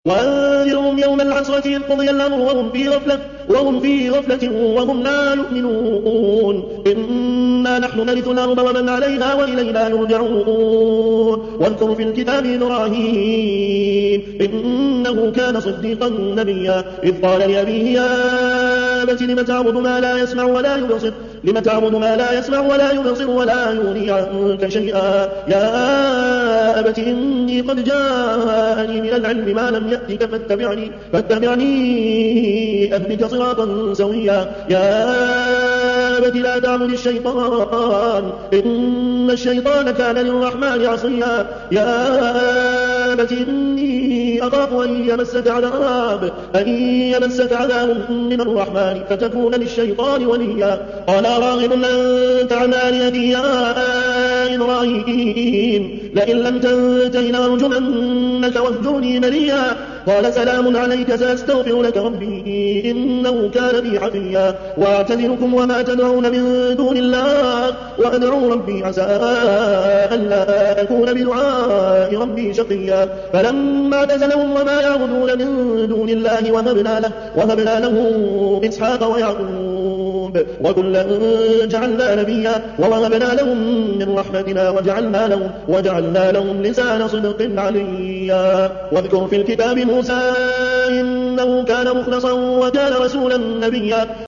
وأنذرهم يوم العسرة إذ قضي الأمر وهم في غفلة وهم لا يؤمنون إنا نحن نرث الأرض ومن عليها وإلينا يرجعون واذكر في الكتاب إبراهيم إنه كان صديقا نبيا إذ قال لأبيه يا أبت لم تعبد ما لا يسمع ولا يبصر ولا يغني عنك شيئا يا أبت إني قد جاءني من العلم ما لم يأتك فاتبعني أهدك صراطا سويا يا أبت لا تعبد الشيطان إن الشيطان كان للرحمن عصيا يا أبت إني أخاف أن يمسك عذاب من الرحمن فتكون للشيطان وليا قال راغب أنت عن آلهتي يا إبراهيم لئن لم تنته لأرجمنك واهجرني مليا قال سلام عليك سأستغفر لك ربي إنه كان بي حفيا وأعتذركم وما تدعون من دون الله وأدعو ربي عسى ألا أكون بدعاء ربي شقيا فلما اعتزلهم وما يعبدون من دون الله وهبنا له إسحاق ويعقوب وكلا جعلنا نبيا ووهبنا لهم من رحمتنا وجعلنا لهم لسان صدق عليا واذكر في الكتاب موسى إنه كان مخلصا وكان رسولا نبيا